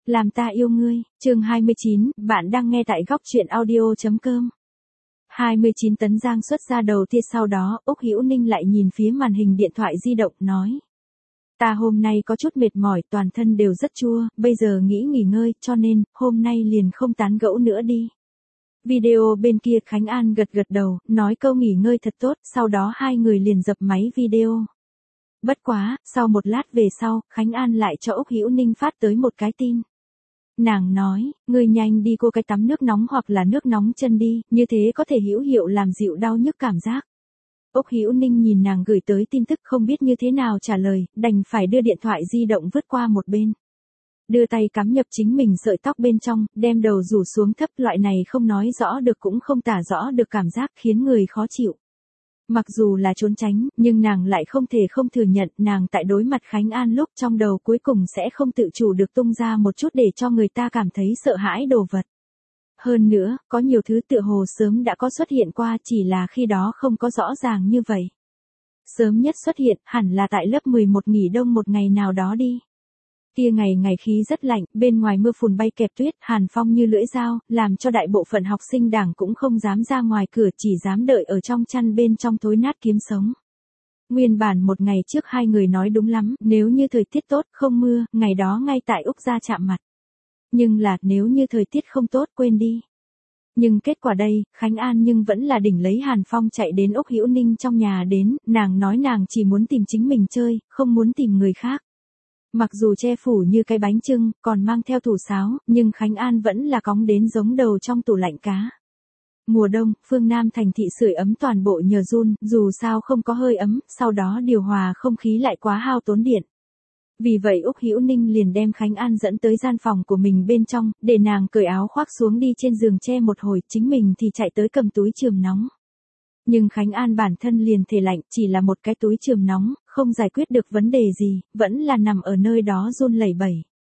Làm ta yêu ngươi, chương 29, bạn đang nghe tại góc truyện audio.com. 29 Tấn Giang xuất ra đầu tia, sau đó, Úc Hữu Ninh lại nhìn phía màn hình điện thoại di động, nói. Ta hôm nay có chút mệt mỏi, toàn thân đều rất chua, bây giờ nghỉ ngơi, cho nên, hôm nay liền không tán gẫu nữa đi. Video bên kia Khánh An gật gật đầu, nói câu nghỉ ngơi thật tốt, sau đó hai người liền dập máy video. Bất quá, sau một lát về sau, Khánh An lại cho Úc Hữu Ninh phát tới một cái tin. Nàng nói, ngươi nhanh đi cô cái tắm nước nóng hoặc là nước nóng chân đi, như thế có thể hữu hiệu làm dịu đau nhức cảm giác. Úc Hữu Ninh nhìn nàng gửi tới tin tức không biết như thế nào trả lời, đành phải đưa điện thoại di động vứt qua một bên. Đưa tay cắm nhập chính mình sợi tóc bên trong, đem đầu rủ xuống thấp, loại này không nói rõ được cũng không tả rõ được cảm giác khiến người khó chịu. Mặc dù là trốn tránh, nhưng nàng lại không thể không thừa nhận nàng tại đối mặt Khánh An lúc trong đầu cuối cùng sẽ không tự chủ được tung ra một chút để cho người ta cảm thấy sợ hãi đồ vật. Hơn nữa, có nhiều thứ tựa hồ sớm đã có xuất hiện qua, chỉ là khi đó không có rõ ràng như vậy. Sớm nhất xuất hiện hẳn là tại lớp 11 nghỉ đông một ngày nào đó đi. Kia ngày khí rất lạnh, bên ngoài mưa phùn bay kẹp tuyết, hàn phong như lưỡi dao, làm cho đại bộ phận học sinh đảng cũng không dám ra ngoài cửa, chỉ dám đợi ở trong chăn bên trong thối nát kiếm sống. Nguyên bản một ngày trước hai người nói đúng lắm, nếu như thời tiết tốt, không mưa, ngày đó ngay tại Úc gia chạm mặt. Nhưng là, nếu như thời tiết không tốt, quên đi. Nhưng kết quả đây, Khánh An nhưng vẫn là đỉnh lấy hàn phong chạy đến Úc Hữu Ninh trong nhà đến, nàng nói nàng chỉ muốn tìm chính mình chơi, không muốn tìm người khác. Mặc dù che phủ như cái bánh chưng, còn mang theo thủ sáo, nhưng Khánh An vẫn là cóng đến giống đầu trong tủ lạnh cá. Mùa đông, phương Nam thành thị sưởi ấm toàn bộ nhờ giun, dù sao không có hơi ấm, sau đó điều hòa không khí lại quá hao tốn điện. Vì vậy Úc Hữu Ninh liền đem Khánh An dẫn tới gian phòng của mình bên trong, để nàng cởi áo khoác xuống đi trên giường che một hồi, chính mình thì chạy tới cầm túi chườm nóng. Nhưng Khánh An bản thân liền thể lạnh, chỉ là một cái túi chườm nóng, không giải quyết được vấn đề gì, vẫn là nằm ở nơi đó run lẩy bẩy.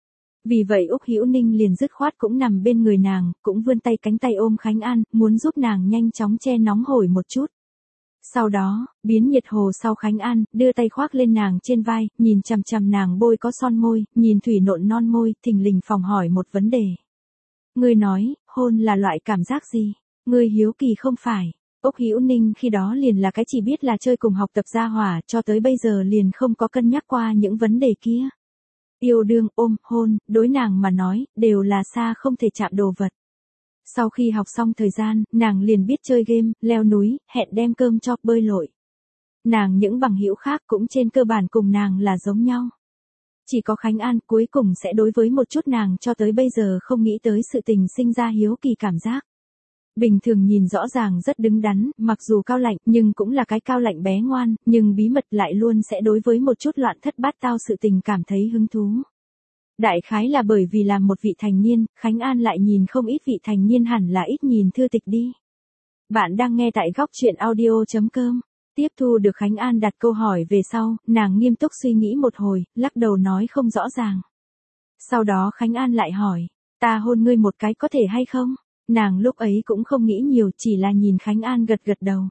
Vì vậy Úc Hữu Ninh liền dứt khoát cũng nằm bên người nàng, cũng vươn tay cánh tay ôm Khánh An, muốn giúp nàng nhanh chóng che nóng hổi một chút. Sau đó, biến nhiệt hồ sau Khánh An, đưa tay khoác lên nàng trên vai, nhìn chằm chằm nàng bôi có son môi, nhìn thủy nộn non môi, thình lình phòng hỏi một vấn đề. Ngươi nói, hôn là loại cảm giác gì? Ngươi hiếu kỳ không phải? Úc Hữu Ninh khi đó liền là cái chỉ biết là chơi cùng học tập gia hỏa, cho tới bây giờ liền không có cân nhắc qua những vấn đề kia. Yêu đương, ôm, hôn, đối nàng mà nói, đều là xa không thể chạm đồ vật. Sau khi học xong thời gian, nàng liền biết chơi game, leo núi, hẹn đem cơm cho, bơi lội. Nàng những bằng hữu khác cũng trên cơ bản cùng nàng là giống nhau. Chỉ có Khánh An cuối cùng sẽ đối với một chút nàng cho tới bây giờ không nghĩ tới sự tình sinh ra hiếu kỳ cảm giác. Bình thường nhìn rõ ràng rất đứng đắn, mặc dù cao lạnh, nhưng cũng là cái cao lạnh bé ngoan, nhưng bí mật lại luôn sẽ đối với một chút loạn thất bát tao sự tình cảm thấy hứng thú. Đại khái là bởi vì làm một vị thành niên, Khánh An lại nhìn không ít vị thành niên hẳn là ít nhìn thư tịch đi. Bạn đang nghe tại góc truyện audio.com. Tiếp thu được Khánh An đặt câu hỏi về sau, nàng nghiêm túc suy nghĩ một hồi, lắc đầu nói không rõ ràng. Sau đó Khánh An lại hỏi, ta hôn ngươi một cái có thể hay không? Nàng lúc ấy cũng không nghĩ nhiều, chỉ là nhìn Khánh An gật gật đầu.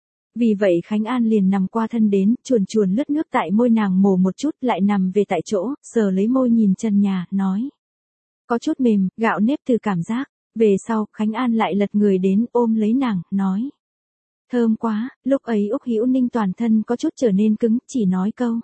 Vì vậy Khánh An liền nằm qua thân đến, chuồn lướt nước tại môi nàng mổ một chút, lại nằm về tại chỗ, sờ lấy môi nhìn trần nhà, nói. Có chút mềm, gạo nếp từ cảm giác. Về sau, Khánh An lại lật người đến, ôm lấy nàng, nói. Thơm quá, lúc ấy Úc Hữu Ninh toàn thân có chút trở nên cứng, chỉ nói câu.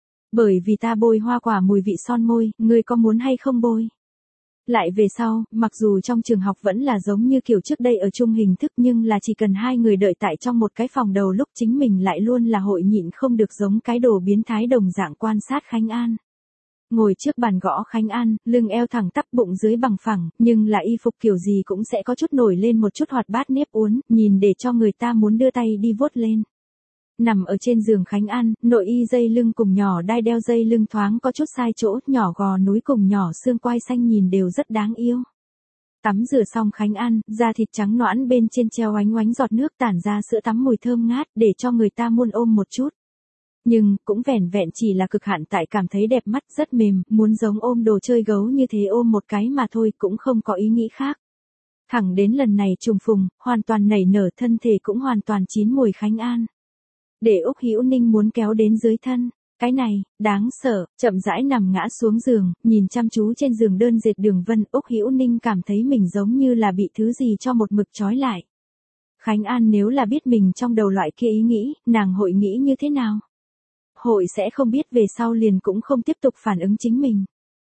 Bởi vì ta bôi hoa quả mùi vị son môi, ngươi có muốn hay không bôi? Lại về sau, mặc dù trong trường học vẫn là giống như kiểu trước đây ở chung hình thức, nhưng là chỉ cần hai người đợi tại trong một cái phòng đầu lúc chính mình lại luôn là hội nhịn không được giống cái đồ biến thái đồng dạng quan sát Khánh An. Ngồi trước bàn gõ Khánh An, lưng eo thẳng tắp bụng dưới bằng phẳng, nhưng là y phục kiểu gì cũng sẽ có chút nổi lên một chút hoạt bát nếp uốn, nhìn để cho người ta muốn đưa tay đi vuốt lên. Nằm ở trên giường Khánh An, nội y dây lưng cùng nhỏ đai đeo dây lưng thoáng có chút sai chỗ, nhỏ gò núi cùng nhỏ xương quai xanh nhìn đều rất đáng yêu. Tắm rửa xong Khánh An, da thịt trắng nõn bên trên treo oánh oánh giọt nước tản ra sữa tắm mùi thơm ngát, để cho người ta muốn ôm một chút. Nhưng, cũng vẻn vẹn chỉ là cực hạn tại cảm thấy đẹp mắt, rất mềm, muốn giống ôm đồ chơi gấu như thế ôm một cái mà thôi, cũng không có ý nghĩ khác. Thẳng đến lần này trùng phùng, hoàn toàn nảy nở, thân thể cũng hoàn toàn chín mùi Khánh An. Để Úc Hữu Ninh muốn kéo đến dưới thân. Cái này, đáng sợ, chậm rãi nằm ngã xuống giường, nhìn chăm chú trên giường đơn dệt đường vân, Úc Hữu Ninh cảm thấy mình giống như là bị thứ gì cho một mực trói lại. Khánh An nếu là biết mình trong đầu loại kia ý nghĩ, nàng hội nghĩ như thế nào? Hội sẽ không biết về sau liền cũng không tiếp tục phản ứng chính mình.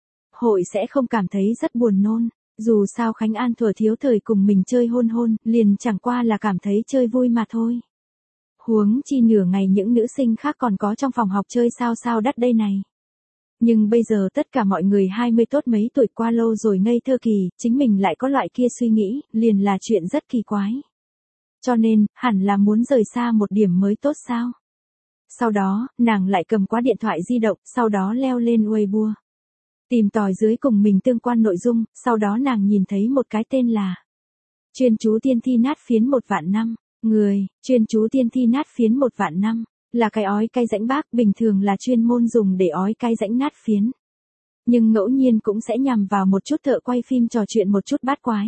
Hội sẽ không cảm thấy rất buồn nôn, dù sao Khánh An thuở thiếu thời cùng mình chơi hôn hôn, liền chẳng qua là cảm thấy chơi vui mà thôi. Huống chi nửa ngày những nữ sinh khác còn có trong phòng học chơi sao đắt đây này. Nhưng bây giờ tất cả mọi người 20 tốt mấy tuổi qua lâu rồi ngây thơ kỳ, chính mình lại có loại kia suy nghĩ, liền là chuyện rất kỳ quái. Cho nên, hẳn là muốn rời xa một điểm mới tốt sao? Sau đó, nàng lại cầm qua điện thoại di động, sau đó leo lên Weibo. Tìm tòi dưới cùng mình tương quan nội dung, sau đó nàng nhìn thấy một cái tên là chuyên chú tiên thi nát phiến 1 vạn năm. Người, chuyên chú tiên thi nát phiến 1 vạn năm, là cái ói cay rãnh bác, bình thường là chuyên môn dùng để ói cay rãnh nát phiến. Nhưng ngẫu nhiên cũng sẽ nhằm vào một chút thợ quay phim trò chuyện một chút bát quái.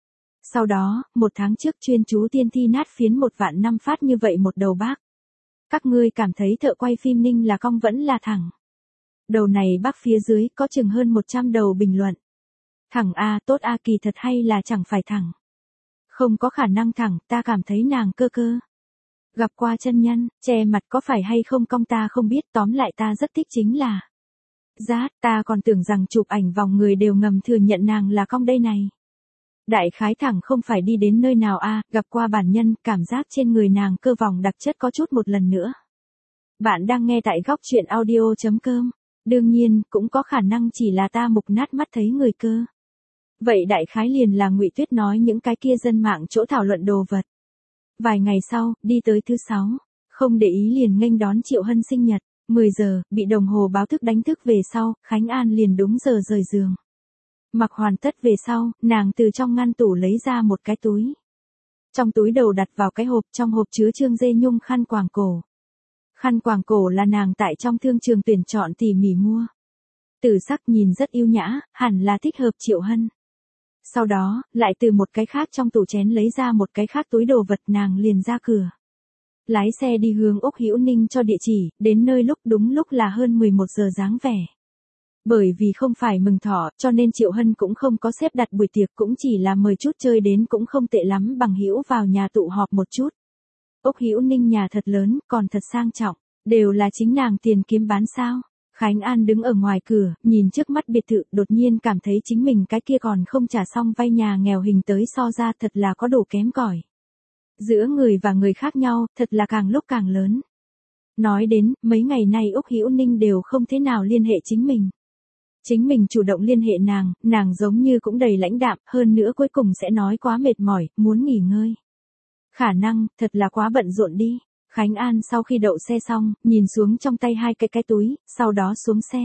Sau đó, 1 tháng trước chuyên chú tiên thi nát phiến 1 vạn năm phát như vậy một đầu bác. Các ngươi cảm thấy thợ quay phim Ninh là cong vẫn là thẳng? Đầu này bác phía dưới có chừng hơn 100 đầu bình luận. Thẳng a, tốt a, kỳ thật hay là chẳng phải thẳng. Không có khả năng thẳng, ta cảm thấy nàng cơ cơ. Gặp qua chân nhân, che mặt có phải hay không cong ta không biết, tóm lại ta rất thích chính là. Rát, ta còn tưởng rằng chụp ảnh vòng người đều ngầm thừa nhận nàng là cong đây này. Đại khái thẳng không phải đi đến nơi nào a, gặp qua bản nhân, cảm giác trên người nàng cơ vòng đặc chất có chút một lần nữa. Bạn đang nghe tại góc truyện audio.com. Đương nhiên, cũng có khả năng chỉ là ta mục nát mắt thấy người cơ. Vậy đại khái liền là Ngụy Tuyết nói những cái kia dân mạng chỗ thảo luận đồ vật. Vài ngày sau, đi tới thứ 6, không để ý liền nghênh đón Triệu Hân sinh nhật, 10 giờ, bị đồng hồ báo thức đánh thức về sau, Khánh An liền đúng giờ rời giường. Mặc hoàn tất về sau, nàng từ trong ngăn tủ lấy ra một cái túi. Trong túi đầu đặt vào cái hộp, trong hộp chứa trương dê nhung khăn quàng cổ. Khăn quàng cổ là nàng tại trong thương trường tuyển chọn tỉ mỉ mua. Tử sắc nhìn rất yêu nhã, hẳn là thích hợp Triệu Hân. Sau đó, lại từ một cái khác trong tủ chén lấy ra một cái khác túi đồ vật, nàng liền ra cửa. Lái xe đi hướng Úc Hữu Ninh cho địa chỉ, đến nơi đúng lúc là hơn 11 giờ dáng vẻ. Bởi vì không phải mừng thọ, cho nên Triệu Hân cũng không có xếp đặt buổi tiệc, cũng chỉ là mời chút chơi đến cũng không tệ lắm bằng hữu vào nhà tụ họp một chút. Úc Hữu Ninh nhà thật lớn, còn thật sang trọng, đều là chính nàng tiền kiếm bán sao. Khánh An đứng ở ngoài cửa, nhìn trước mắt biệt thự, đột nhiên cảm thấy chính mình cái kia còn không trả xong vay nhà nghèo hình tới so ra thật là có đủ kém cỏi. Giữa người và người khác nhau, thật là càng lúc càng lớn. Nói đến, mấy ngày nay Úc Hữu Ninh đều không thế nào liên hệ chính mình. Chính mình chủ động liên hệ nàng giống như cũng đầy lãnh đạm, hơn nữa cuối cùng sẽ nói quá mệt mỏi, muốn nghỉ ngơi. Khả năng, thật là quá bận rộn đi. Khánh An sau khi đậu xe xong, nhìn xuống trong tay 2 cái túi, sau đó xuống xe.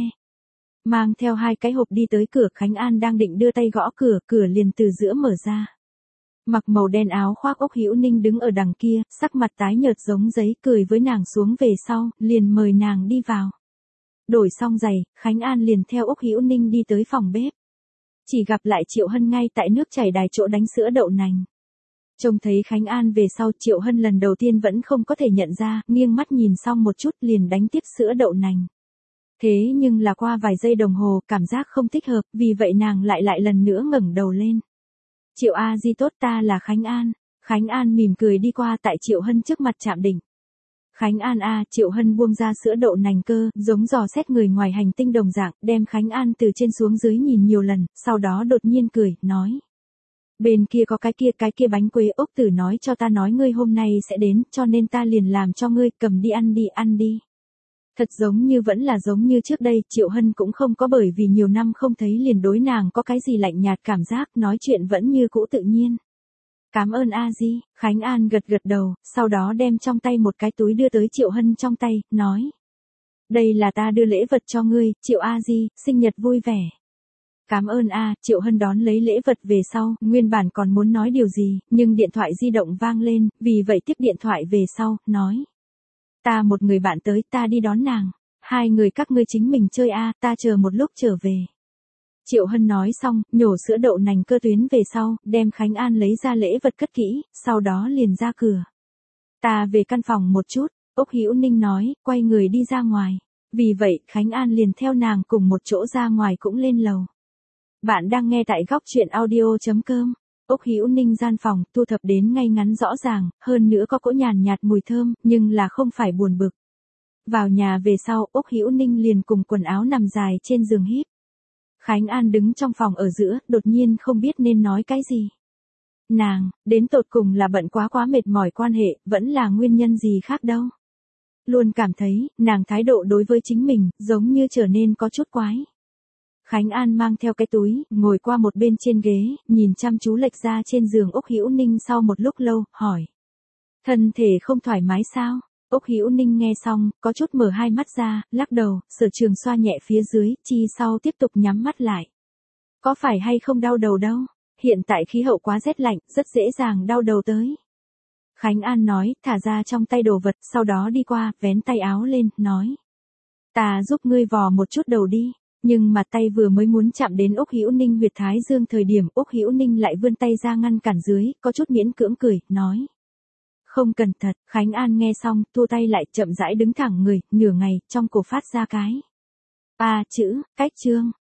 Mang theo 2 cái hộp đi tới cửa, Khánh An đang định đưa tay gõ cửa, cửa liền từ giữa mở ra. Mặc màu đen áo khoác Úc Hữu Ninh đứng ở đằng kia, sắc mặt tái nhợt giống giấy, cười với nàng xuống về sau, liền mời nàng đi vào. Đổi xong giày, Khánh An liền theo Úc Hữu Ninh đi tới phòng bếp. Chỉ gặp lại Triệu Hân ngay tại nước chảy đài chỗ đánh sữa đậu nành. Trông thấy Khánh An về sau, Triệu Hân lần đầu tiên vẫn không có thể nhận ra, nghiêng mắt nhìn xong một chút liền đánh tiếp sữa đậu nành. Thế nhưng là qua vài giây đồng hồ, cảm giác không thích hợp, vì vậy nàng lại lần nữa ngẩng đầu lên. Triệu A Di tốt, ta là Khánh An. Khánh An mỉm cười đi qua tại Triệu Hân trước mặt chạm đỉnh. Khánh An a, Triệu Hân buông ra sữa đậu nành cơ, giống dò xét người ngoài hành tinh đồng dạng, đem Khánh An từ trên xuống dưới nhìn nhiều lần, sau đó đột nhiên cười, nói. Bên kia có cái kia bánh quế, Úc Tử nói cho ta nói ngươi hôm nay sẽ đến, cho nên ta liền làm cho ngươi, cầm đi ăn đi. Thật giống như vẫn là giống như trước đây, Triệu Hân cũng không có bởi vì nhiều năm không thấy liền đối nàng có cái gì lạnh nhạt cảm giác, nói chuyện vẫn như cũ tự nhiên. Cảm ơn A Di, Khánh An gật đầu, sau đó đem trong tay một cái túi đưa tới Triệu Hân trong tay, nói. Đây là ta đưa lễ vật cho ngươi, Triệu A Di, sinh nhật vui vẻ. Cảm ơn a, Triệu Hân đón lấy lễ vật về sau, nguyên bản còn muốn nói điều gì, nhưng điện thoại di động vang lên, vì vậy tiếp điện thoại về sau, nói. Ta một người bạn tới, ta đi đón nàng. 2 người các ngươi chính mình chơi a, ta chờ một lúc trở về. Triệu Hân nói xong, nhổ sữa đậu nành cơ tuyến về sau, đem Khánh An lấy ra lễ vật cất kỹ, sau đó liền ra cửa. Ta về căn phòng một chút, Úc Hữu Ninh nói, quay người đi ra ngoài. Vì vậy, Khánh An liền theo nàng cùng một chỗ ra ngoài cũng lên lầu. Bạn đang nghe tại góc chuyện audio.com. Úc Hữu Ninh gian phòng thu thập đến ngay ngắn rõ ràng, hơn nữa có cỗ nhàn nhạt mùi thơm, nhưng là không phải buồn bực. Vào nhà về sau, Úc Hữu Ninh liền cùng quần áo nằm dài trên giường híp. Khánh An đứng trong phòng ở giữa, đột nhiên không biết nên nói cái gì. Nàng, đến tột cùng là bận quá mệt mỏi quan hệ, vẫn là nguyên nhân gì khác đâu. Luôn cảm thấy, nàng thái độ đối với chính mình, giống như trở nên có chút quái. Khánh An mang theo cái túi, ngồi qua một bên trên ghế, nhìn chăm chú lệch ra trên giường Úc Hữu Ninh sau một lúc lâu, hỏi. Thân thể không thoải mái sao? Úc Hữu Ninh nghe xong, có chút mở hai mắt ra, lắc đầu, Sở Trường xoa nhẹ phía dưới, chi sau tiếp tục nhắm mắt lại. Có phải hay không đau đầu đâu? Hiện tại khí hậu quá rét lạnh, rất dễ dàng đau đầu tới. Khánh An nói, thả ra trong tay đồ vật, sau đó đi qua, vén tay áo lên, nói. Ta giúp ngươi vò một chút đầu đi. Nhưng mà tay vừa mới muốn chạm đến Úc Hữu Ninh huyệt thái dương thời điểm Úc Hữu Ninh lại vươn tay ra ngăn cản dưới, có chút miễn cưỡng cười, nói. Không cần thật, Khánh An nghe xong, thu tay lại chậm rãi đứng thẳng người, nửa ngày, trong cổ phát ra cái. Chữ, cách chương.